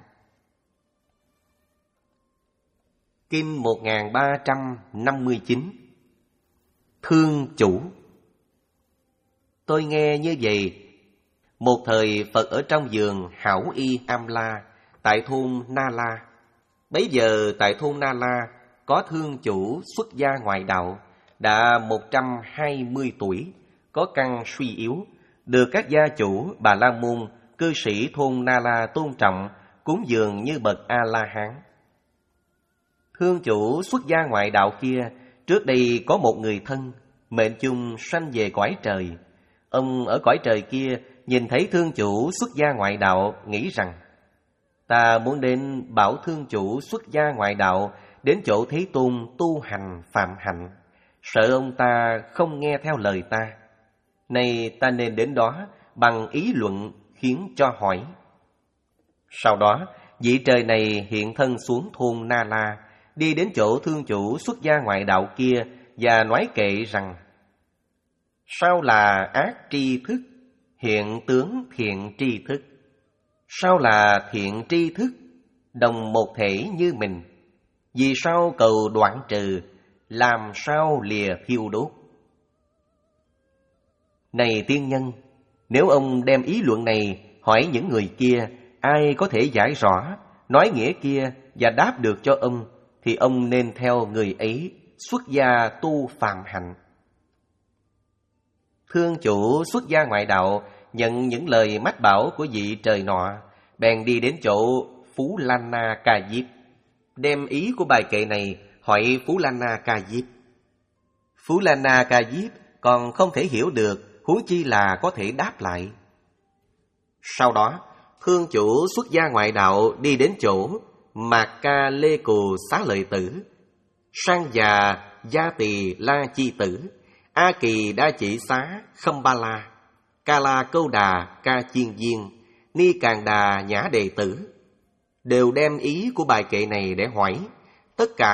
Kinh một nghìn ba trăm năm mươi chín. Thương chủ. Tôi nghe như vậy, một thời Phật ở trong vườn Hảo Y Am La, tại thôn Na La. Bấy giờ tại thôn Na La có thương chủ xuất gia ngoại đạo, đã một trăm hai mươi tuổi, có căn suy yếu, được các gia chủ Bà La Môn, cư sĩ thôn Na La tôn trọng, cúng dường như bậc A-la-hán. Thương chủ xuất gia ngoại đạo kia, trước đây có một người thân, mệnh chung sanh về cõi trời. Ông ở cõi trời kia nhìn thấy thương chủ xuất gia ngoại đạo, nghĩ rằng ta muốn đến bảo thương chủ xuất gia ngoại đạo đến chỗ Thế Tôn tu hành phạm hạnh, sợ ông ta không nghe theo lời ta. Nay ta nên đến đó bằng ý luận khiến cho hỏi. Sau đó, vị trời này hiện thân xuống thôn Na La, đi đến chỗ thương chủ xuất gia ngoại đạo kia và nói kệ rằng: sao là ác tri thức, hiện tướng thiện tri thức? Sao là thiện tri thức, đồng một thể như mình? Vì sao cầu đoạn trừ, làm sao lìa thiêu đốt? Này tiên nhân, nếu ông đem ý luận này hỏi những người kia, ai có thể giải rõ, nói nghĩa kia và đáp được cho ông, thì ông nên theo người ấy xuất gia tu phạm hạnh. Thương chủ xuất gia ngoại đạo nhận những lời mách bảo của vị trời nọ, bèn đi đến chỗ Phú Lan Na Ca Diếp, đem ý của bài kệ này hỏi Phú Lan Na Ca Diếp. Phú Lan Na Ca Diếp còn không thể hiểu được, huống chi là có thể đáp lại. Sau đó, thương chủ xuất gia ngoại đạo đi đến chỗ Mạc Ca Lê Cù Xá Lợi Tử, Sang Già Gia Tỳ La Chi Tử, A Kỳ Đa Chỉ Xá Khâm Ba La, Ca La Câu Đà Ca Chiên Viên, Ni Càng Đà Nhã Đệ Tử, đều đem ý của bài kệ này để hỏi. Tất cả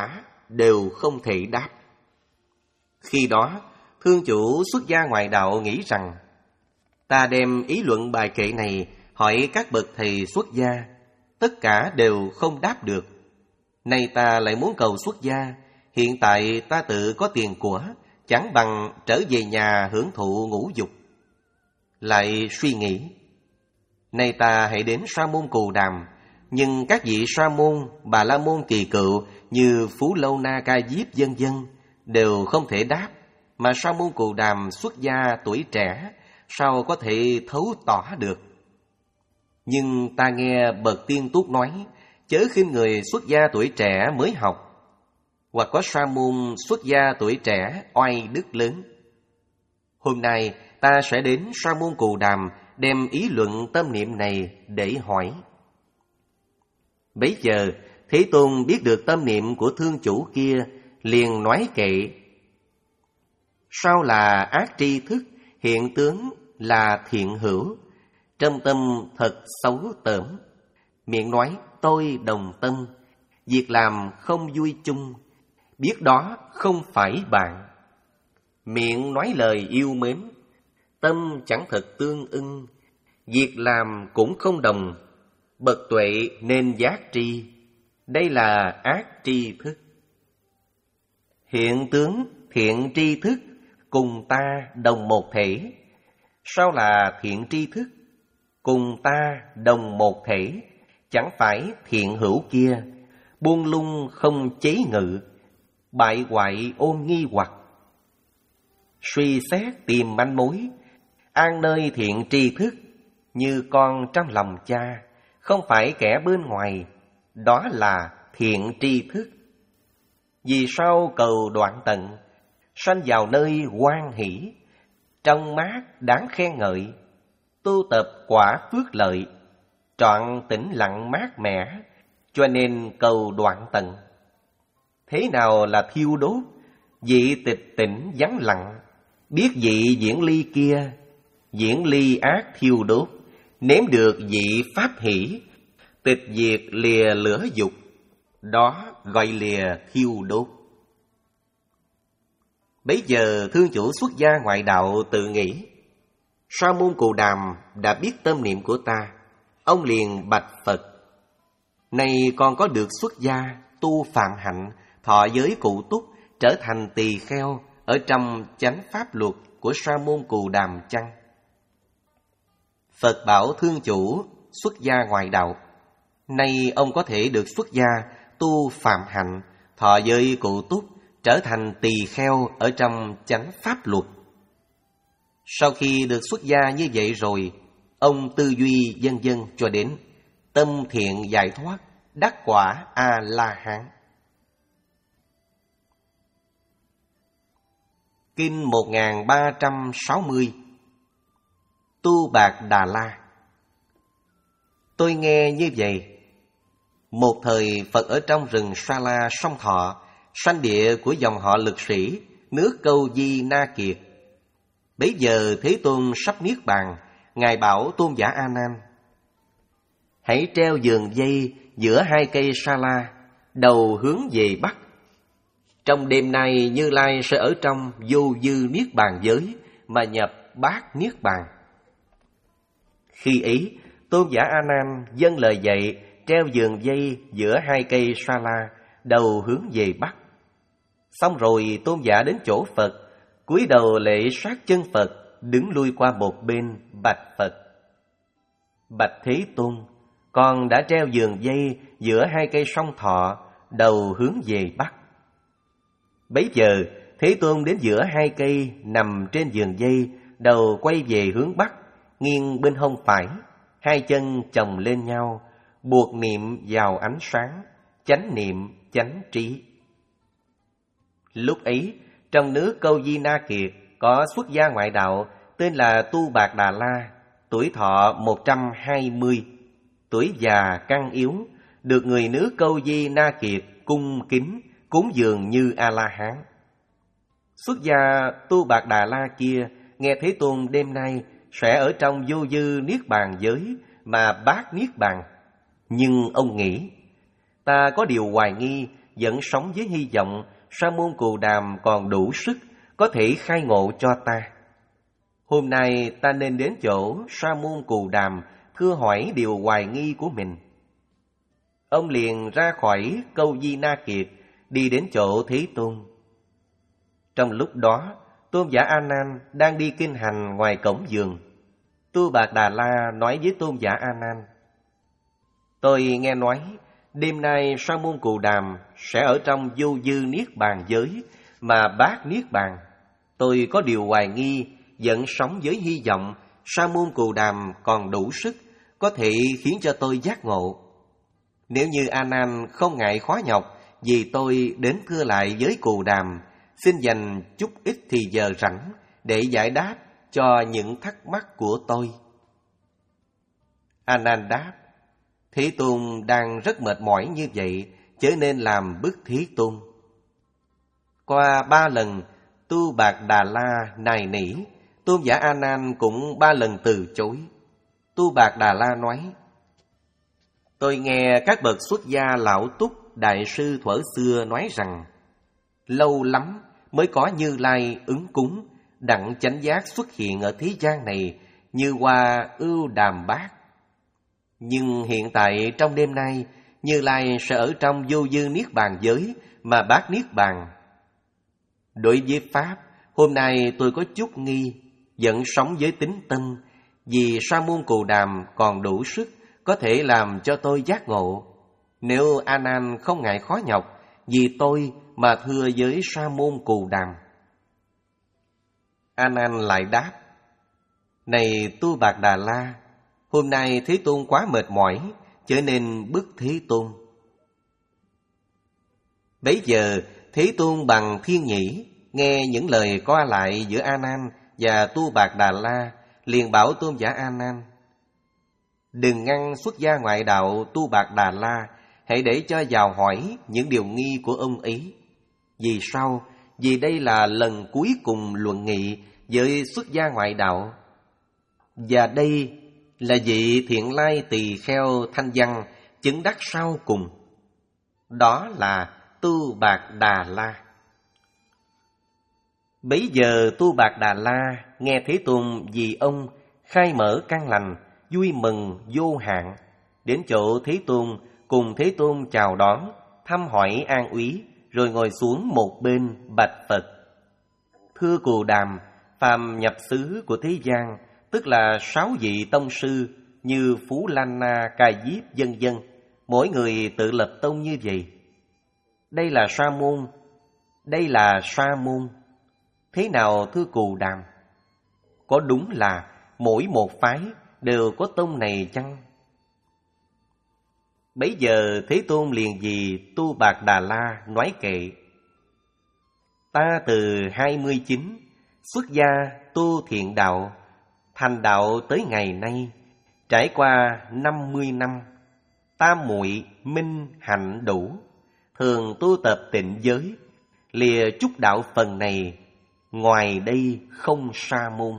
đều không thể đáp. Khi đó, thương chủ xuất gia ngoại đạo nghĩ rằng, ta đem ý luận bài kệ này hỏi các bậc thầy xuất gia, tất cả đều không đáp được. Nay ta lại muốn cầu xuất gia, hiện tại ta tự có tiền của, chẳng bằng trở về nhà hưởng thụ ngũ dục. Lại suy nghĩ, nay ta hãy đến Sa môn Cù Đàm, nhưng các vị Sa môn, Bà La môn Kỳ Cựu như Phú Lâu Na Ca Diếp vân vân đều không thể đáp, mà Sa môn Cù Đàm xuất gia tuổi trẻ, sao có thể thấu tỏ được. Nhưng ta nghe bậc tiên túc nói, chớ khinh người xuất gia tuổi trẻ mới học, hoặc có sa môn xuất gia tuổi trẻ oai đức lớn. Hôm nay ta sẽ đến Sa môn Cù Đàm đem ý luận tâm niệm này để hỏi. Bấy giờ Thế Tôn biết được tâm niệm của thương chủ kia, liền nói kệ: sao là ác tri thức, hiện tướng là thiện hữu, trong tâm thật xấu tởm. Miệng nói tôi đồng tâm, việc làm không vui chung, biết đó không phải bạn. Miệng nói lời yêu mến, tâm chẳng thật tương ưng, việc làm cũng không đồng. Bậc tuệ nên giác tri, đây là ác tri thức. Hiện tướng thiện tri thức cùng ta đồng một thể. Sao là thiện tri thức cùng ta đồng một thể, chẳng phải thiện hữu kia, buông lung không chế ngự, bại hoại ôm nghi hoặc. Suy xét tìm manh mối, an nơi thiện tri thức, như con trong lòng cha, không phải kẻ bên ngoài, đó là thiện tri thức. Vì sao cầu đoạn tận, sanh vào nơi hoan hỷ, trong mát đáng khen ngợi, tu tập quả phước lợi, trọn tĩnh lặng mát mẻ, cho nên cầu đoạn tận. Thế nào là thiêu đốt? Vị tịch tỉnh vắng lặng, biết vị diễn ly kia, diễn ly ác thiêu đốt, nếm được vị pháp hỷ, tịch diệt lìa lửa dục, đó gọi lìa thiêu đốt. Bấy giờ thương chủ xuất gia ngoại đạo tự nghĩ, Sa môn Cù Đàm đã biết tâm niệm của ta. Ông liền bạch Phật: nay con có được xuất gia, tu phạm hạnh, thọ giới cụ túc, trở thành tỳ kheo ở trong chánh pháp luật của Sa môn Cù Đàm chăng? Phật bảo thương chủ xuất gia ngoại đạo, nay ông có thể được xuất gia, tu phạm hạnh, thọ giới cụ túc, trở thành tỳ kheo ở trong chánh pháp luật. Sau khi được xuất gia như vậy rồi, ông tư duy vân vân cho đến tâm thiện giải thoát, đắc quả A-la-hán. Kinh một nghìn ba trăm sáu mươi. Tu Bạc Đà La. Tôi nghe như vậy. Một thời Phật ở trong rừng Sa La Sông Thọ, sanh địa của dòng họ Lực Sĩ, nước Câu Di Na Kiệt. Bấy giờ Thế Tôn sắp niết bàn, Ngài bảo tôn giả A Nan: hãy treo giường dây giữa hai cây sa la, đầu hướng về bắc. Trong đêm nay Như Lai sẽ ở trong vô dư niết bàn giới mà nhập bát niết bàn. Khi ấy, tôn giả A Nan dâng lời dạy, treo giường dây giữa hai cây sa la, đầu hướng về bắc. Xong rồi tôn giả đến chỗ Phật, cúi đầu lễ sát chân Phật, đứng lui qua một bên bạch Phật: bạch Thế Tôn, con đã treo giường dây giữa hai cây song thọ, đầu hướng về bắc. Bấy giờ Thế Tôn đến giữa hai cây, nằm trên giường dây, đầu quay về hướng bắc, nghiêng bên hông phải, hai chân chồng lên nhau, buộc niệm vào ánh sáng, chánh niệm chánh trí. Lúc ấy, trong nước Câu Di Na Kiệt có xuất gia ngoại đạo tên là Tu Bạc Đà La, tuổi thọ một trăm hai mươi, tuổi già căn yếu, được người nước Câu Di Na Kiệt cung kính cúng dường như A-la-hán. Xuất gia Tu Bạc Đà La kia nghe Thế Tôn đêm nay sẽ ở trong vô dư niết bàn giới mà bát niết bàn, nhưng ông nghĩ: ta có điều hoài nghi, vẫn sống với hy vọng Sa môn Cù Đàm còn đủ sức có thể khai ngộ cho ta. Hôm nay ta nên đến chỗ Sa môn Cù Đàm thưa hỏi điều hoài nghi của mình. Ông liền ra khỏi Câu Di Na Kiệt, đi đến chỗ Thế Tôn. Trong lúc đó, Tôn giả A Nan đang đi kinh hành ngoài cổng vườn. Tu Bạt Đà La nói với Tôn giả A Nan: Tôi nghe nói đêm nay Sa môn Cù Đàm sẽ ở trong vô dư niết bàn giới mà bác niết bàn. Tôi có điều hoài nghi, vẫn sống với hy vọng Sa môn Cù Đàm còn đủ sức có thể khiến cho tôi giác ngộ. Nếu như A Nan không ngại khó nhọc vì tôi đến thưa lại với Cù Đàm, xin dành chút ít thì giờ rảnh để giải đáp cho những thắc mắc của tôi. A Nan đáp: Thế Tôn đang rất mệt mỏi như vậy, chớ nên làm bức Thế Tôn. Qua ba lần Tu Bạt Đà La nài nỉ, Tôn giả A Nan cũng ba lần từ chối. Tu Bạt Đà La nói: Tôi nghe các bậc xuất gia lão túc đại sư thuở xưa nói rằng lâu lắm mới có Như Lai ứng cúng đặng chánh giác xuất hiện ở thế gian này như hoa ưu đàm bát. Nhưng hiện tại trong đêm nay, Như Lai sẽ ở trong vô dư niết bàn giới mà bát niết bàn. Đối với Pháp, hôm nay tôi có chút nghi, vẫn sống với tính tâm, vì Sa môn Cù Đàm còn đủ sức có thể làm cho tôi giác ngộ. Nếu A Nan không ngại khó nhọc vì tôi mà thưa với Sa môn Cù Đàm. A Nan lại đáp: Này Tu Bạt Đà La, hôm nay Thế Tôn quá mệt mỏi, trở nên bức Thế Tôn. Bấy giờ Thế Tôn bằng thiên nhĩ nghe những lời qua lại giữa A Nan và Tu Bạt Đà La, liền bảo Tôn giả A Nan: Đừng ngăn xuất gia ngoại đạo Tu Bạt Đà La, hãy để cho vào hỏi những điều nghi của ông ấy. Vì sao? Vì đây là lần cuối cùng luận nghị với xuất gia ngoại đạo. Và đây là vị thiện lai tỳ kheo thanh văn chứng đắc sau cùng. Đó là Tu Bạt Đà La. Bấy giờ Tu Bạt Đà La nghe Thế Tôn vì ông khai mở căn lành, vui mừng vô hạn, đến chỗ Thế Tôn, cùng Thế Tôn chào đón, thăm hỏi an úy, rồi ngồi xuống một bên bạch Phật: Thưa Cù Đàm, phàm nhập xứ của thế gian, tức là sáu vị tông sư như Phú Lan Na, Ca Diếp vân vân, mỗi người tự lập tông như vậy. Đây là sa môn, đây là sa môn. Thế nào thưa Cù Đàm? Có đúng là mỗi một phái đều có tông này chăng? Bấy giờ Thế Tôn liền vì Tu Bạt Đà La nói kệ: Ta từ hai mươi chín xuất gia tu thiện đạo, thành đạo tới ngày nay, trải qua năm mươi năm, tam muội minh hạnh đủ, thường tu tập tịnh giới, lìa chút đạo phần này, ngoài đây không sa môn.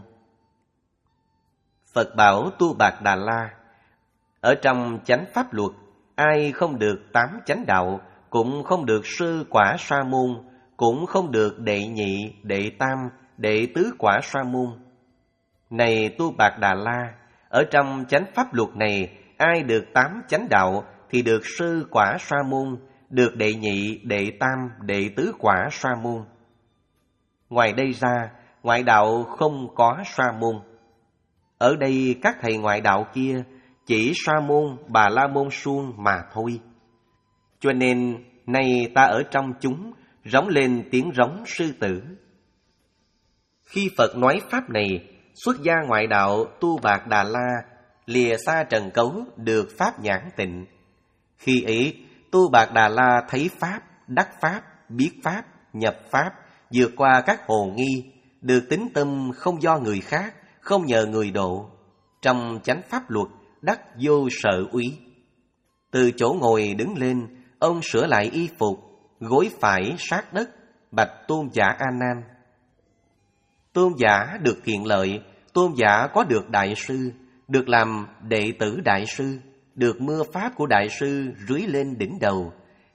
Phật bảo Tu Bạt Đà La: Ở trong chánh pháp luật, ai không được tám chánh đạo, cũng không được sơ quả sa môn, cũng không được đệ nhị, đệ tam, đệ tứ quả sa môn. Này Tu Bạt Đà La, ở trong chánh pháp luật này, ai được tám chánh đạo thì được sơ quả sa môn, được đệ nhị, đệ tam, đệ tứ quả sa môn. Ngoài đây ra, ngoại đạo không có sa môn. Ở đây các thầy ngoại đạo kia chỉ sa môn, bà la môn suông mà thôi. Cho nên nay ta ở trong chúng rống lên tiếng rống sư tử. Khi Phật nói pháp này, xuất gia ngoại đạo Tu Bạt Đà La lìa xa trần cấu, được pháp nhãn tịnh. Khi ấy Tu Bạt Đà La thấy pháp, đắc pháp, biết pháp, nhập pháp, vượt qua các hồ nghi, được tín tâm không do người khác, không nhờ người độ, trong chánh pháp luật đắc vô sợ úy. Từ chỗ ngồi đứng lên, ông sửa lại y phục, gối phải sát đất, bạch Tôn giả A Nan: Tôn giả được thiện lợi, tôn giả có được đại sư, được làm đệ tử đại sư, được mưa pháp của đại sư rưới lên đỉnh đầu,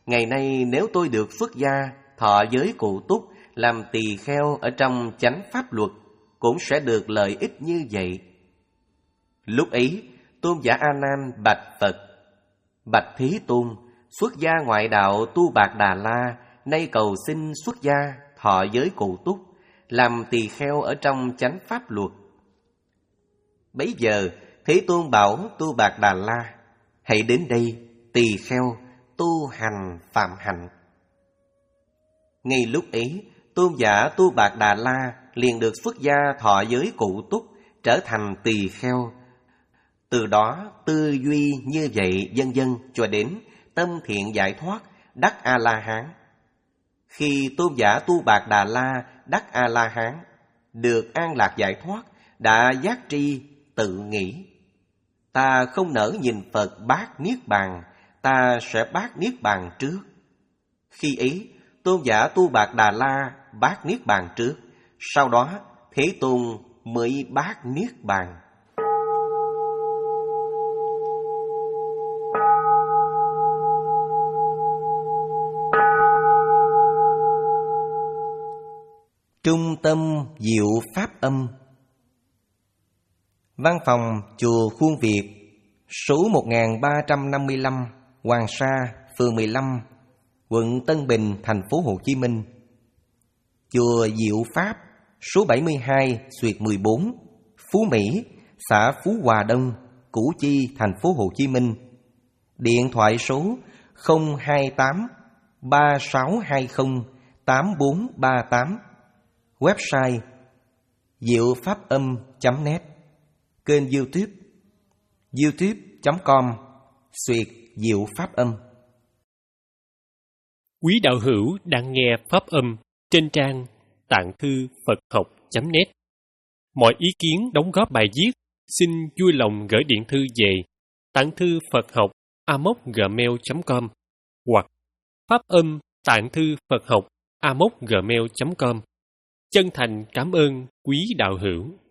Ngày nay nếu tôi được xuất gia, thọ giới cụ túc, làm tỳ kheo ở trong chánh pháp luật, cũng sẽ được lợi ích như vậy. Lúc ấy, Tôn giả A Nan bạch Phật: Bạch Thế Tôn, xuất gia ngoại đạo Tu Bạc Đà La nay cầu xin xuất gia, thọ giới cụ túc, làm tỳ kheo ở trong chánh pháp luật. Bấy giờ Thế Tôn bảo Tu Bạc Đà La: Hãy đến đây, tỳ kheo, tu hành phạm hạnh. Ngay lúc ấy, Tôn giả Tu Bạc Đà La liền được xuất gia thọ giới cụ túc, trở thành tỳ kheo. Từ đó tư duy như vậy vân vân cho đến tâm thiện giải thoát, đắc A-la-hán. Khi Tôn giả Tu Bạc Đà La đắc A-la-hán, được an lạc giải thoát, đã giác tri tự nghĩ: Ta không nỡ nhìn Phật bát niết bàn, ta sẽ bát niết bàn trước. Khi ấy, Tôn giả Tu Bạc Đà La bát niết bàn trước, sau đó Thế Tôn mới bát niết bàn. Trung tâm Diệu Pháp Âm. Văn phòng Chùa Khuôn Việt, số một nghìn ba trăm năm mươi lăm, Hoàng Sa, phường mười lăm, quận Tân Bình, thành phố Hồ Chí Minh. Chùa Diệu Pháp, số bảy mươi hai, xuyệt mười bốn, Phú Mỹ, xã Phú Hòa Đông, Củ Chi, thành phố Hồ Chí Minh. Điện thoại số không hai tám ba sáu hai không tám bốn ba tám. Website diệu pháp âm chấm net. Kênh YouTube youtube chấm com xuyệt diệu pháp âm. Quý đạo hữu đang nghe pháp âm trên trang tạng thư Phật học chấm net. Mọi ý kiến đóng góp bài viết xin vui lòng gửi điện thư về tạng thư Phật học a mốc gmail chấm com hoặc pháp âm tạng thư Phật học a mốc gmail chấm com. Chân thành cảm ơn quý đạo hữu.